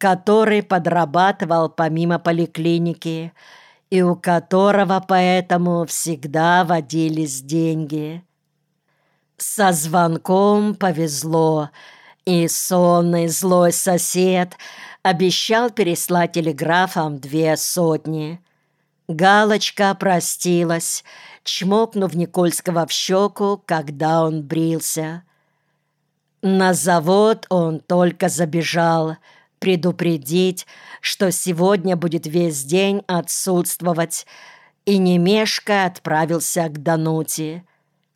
который подрабатывал помимо поликлиники и у которого поэтому всегда водились деньги. Со звонком повезло, и сонный злой сосед обещал переслать телеграфом 200. Галочка простилась, чмокнув Никольского в щеку, когда он брился. На завод он только забежал предупредить, что сегодня будет весь день отсутствовать, и не мешкая отправился к Дануте.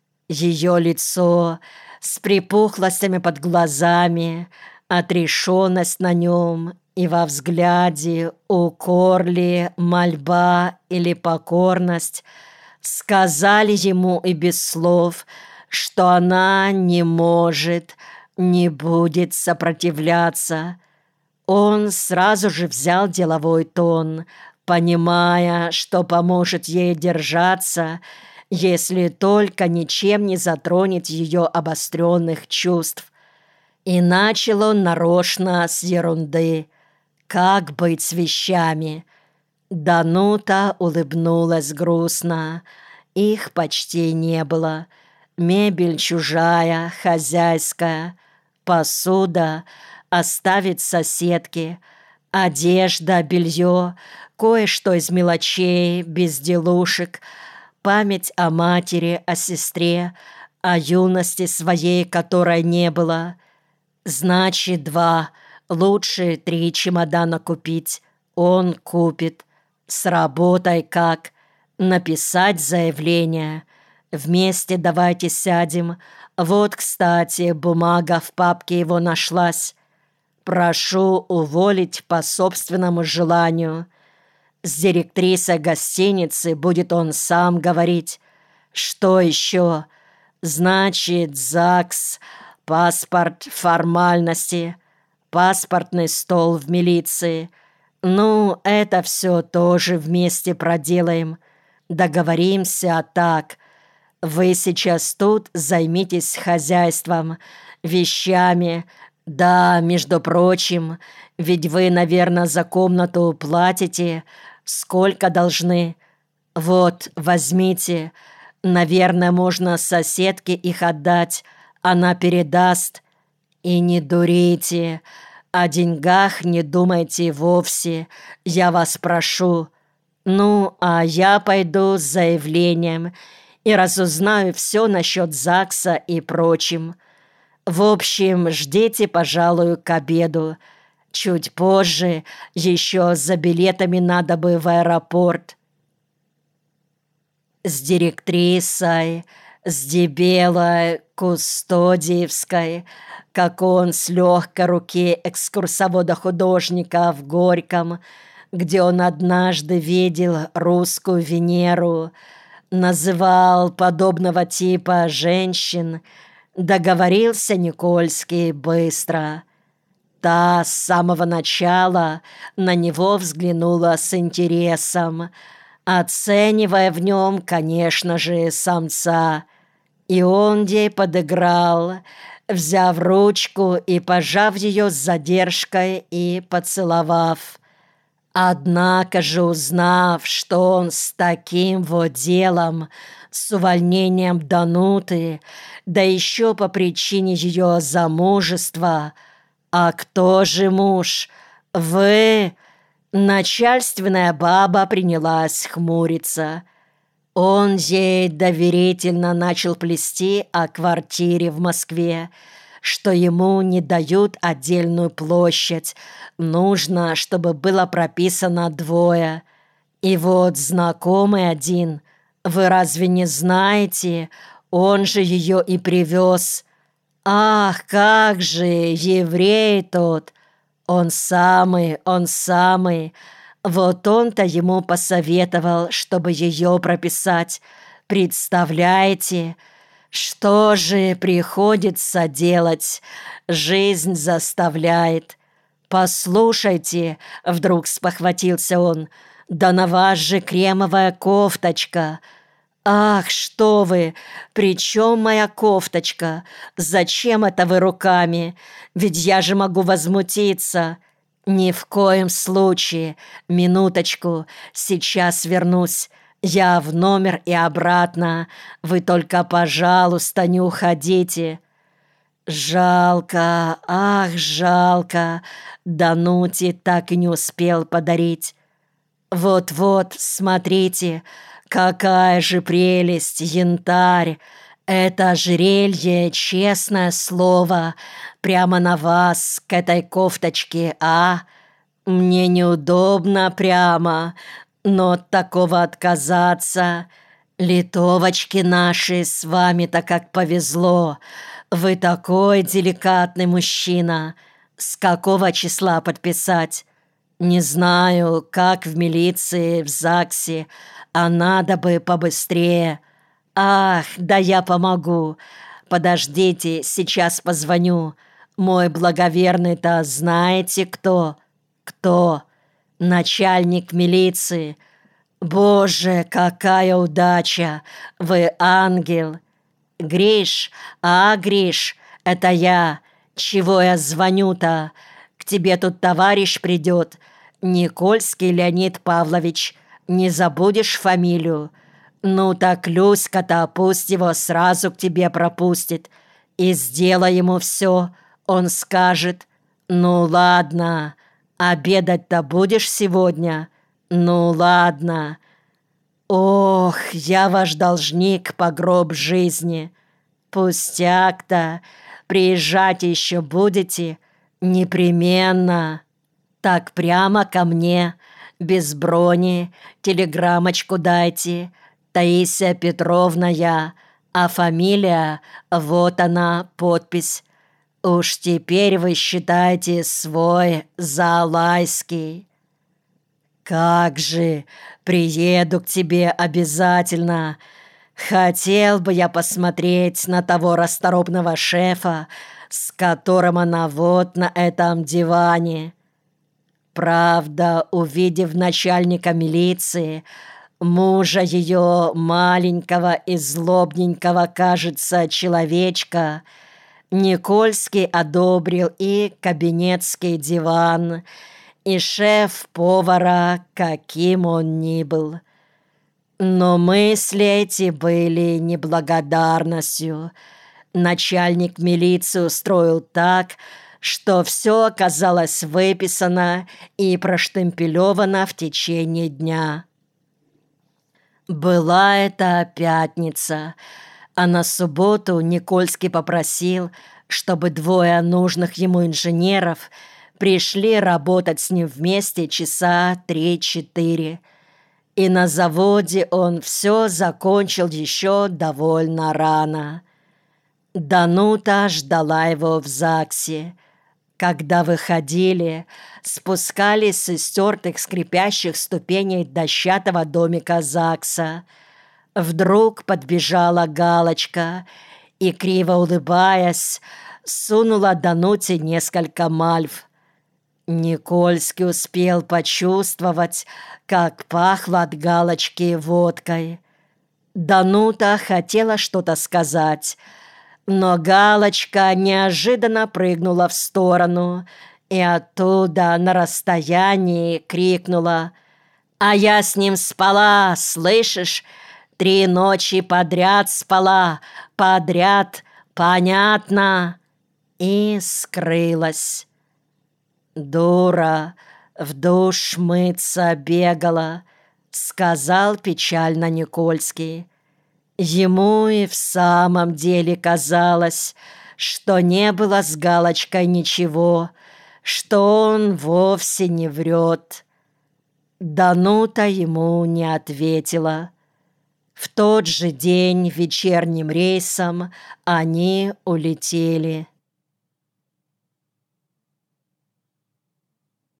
Ее лицо с припухлостями под глазами, отрешенность на нем и во взгляде укор ли, мольба или покорность сказали ему и без слов, что она не может, не будет сопротивляться. Он сразу же взял деловой тон, понимая, что поможет ей держаться, если только ничем не затронет ее обостренных чувств. И начал он нарочно с ерунды. Как быть с вещами? Данута улыбнулась грустно. Их почти не было. Мебель чужая, хозяйская. Посуда оставить соседке. Одежда, белье, кое-что из мелочей, безделушек. Память о матери, о сестре, о юности своей, которой не было. Значит, 2, лучше 3 чемодана купить. Он купит. С работой как? Написать заявление. Вместе давайте сядем. Вот, кстати, бумага в папке его нашлась. Прошу уволить по собственному желанию. С директрисой гостиницы будет он сам говорить. Что еще? Значит, ЗАГС, паспорт, формальности, паспортный стол в милиции. Ну, это все тоже вместе проделаем. Договоримся так. Вы сейчас тут займитесь хозяйством, вещами. Да, между прочим, ведь вы, наверное, за комнату платите. Сколько должны? Вот, возьмите. Наверное, можно соседке их отдать. Она передаст. И не дурите. О деньгах не думайте вовсе. Я вас прошу. Ну, а я пойду с заявлением и разузнаю все насчет ЗАГСа и прочим. В общем, ждите, пожалуй, к обеду. Чуть позже еще за билетами надо бы в аэропорт. С директрисой, с дебелой, кустодиевской, как он с легкой руки экскурсовода-художника в Горьком, где он однажды видел русскую Венеру, называл подобного типа женщин, договорился Никольский быстро. Та с самого начала на него взглянула с интересом, оценивая в нем, конечно же, самца. И он ей подыграл, взяв ручку и пожав ее с задержкой и поцеловав. Однако же, узнав, что он с таким вот делом, с увольнением Дануты, да еще по причине ее замужества, а кто же муж? Вы? Начальственная баба принялась хмуриться. Он ей доверительно начал плести о квартире в Москве, что ему не дают отдельную площадь, нужно, чтобы было прописано 2. И вот знакомый один, вы разве не знаете, он же ее и привез. Ах, как же, еврей тот! Он самый, вот он-то ему посоветовал, чтобы ее прописать. Представляете? Что же приходится делать? Жизнь заставляет. Послушайте, вдруг спохватился он, да на вас же кремовая кофточка. Ах, что вы! При чем моя кофточка? Зачем это вы руками? Ведь я же могу возмутиться. «Ни в коем случае! Минуточку, сейчас вернусь. Я в номер и обратно. Вы только, пожалуйста, не уходите». Жалко, ах, жалко, Дануте так и не успел подарить. Вот-вот, смотрите, какая же прелесть, янтарь. Это ожерелье, честное слово, прямо на вас, к этой кофточке, а? Мне неудобно прямо, но от такого отказаться. Литовочки наши, с вами-то как повезло. Вы такой деликатный мужчина. С какого числа подписать? Не знаю, как в милиции, в ЗАГСе, а надо бы побыстрее. Ах, да я помогу. Подождите, сейчас позвоню. Мой благоверный-то знаете кто? Кто? Начальник милиции. Боже, какая удача! Вы ангел. Гриш, Гриш, это я. Чего я звоню-то? К тебе тут товарищ придет. Никольский Леонид Павлович. Не забудешь фамилию? Ну так Люська-то пусть его сразу к тебе пропустит. И сделай ему все. Он скажет: ну ладно, обедать-то будешь сегодня? Ну ладно. Ох, я ваш должник по гроб жизни. Пустяк-то. Приезжать еще будете? Непременно. Так прямо ко мне, без брони, телеграммочку дайте. Таисия Петровна я, а фамилия, вот она, подпись. Уж теперь вы считаете свой Заалайский. Как же, приеду к тебе обязательно. Хотел бы я посмотреть на того расторопного шефа, с которым она вот на этом диване. Правда, увидев начальника милиции, мужа ее маленького и злобненького, кажется, человечка, Никольский одобрил и кабинетский диван, и шеф-повара, каким он ни был. Но мысли эти были неблагодарностью. Начальник милиции устроил так, что все оказалось выписано и проштемпелевано в течение дня. Была это пятница, а на субботу Никольский попросил, чтобы двое нужных ему инженеров пришли работать с ним вместе часа 3-4. И на заводе он все закончил еще довольно рано. Данута ждала его в ЗАГСе. Когда выходили, спускались с истертых скрипящих ступеней дощатого домика ЗАГСа. Вдруг подбежала Галочка и, криво улыбаясь, сунула Дануте несколько мальв. Никольский успел почувствовать, как пахло от Галочки водкой. Данута хотела что-то сказать, но Галочка неожиданно прыгнула в сторону и оттуда на расстоянии крикнула: «А я с ним спала, слышишь? 3 ночи подряд спала, подряд, понятно?» И скрылась. «Дура, в душ мыться бегала», — сказал печально Никольский. Ему и в самом деле казалось, что не было с Галочкой ничего, что он вовсе не врет. Данута ему не ответила. В тот же день вечерним рейсом они улетели.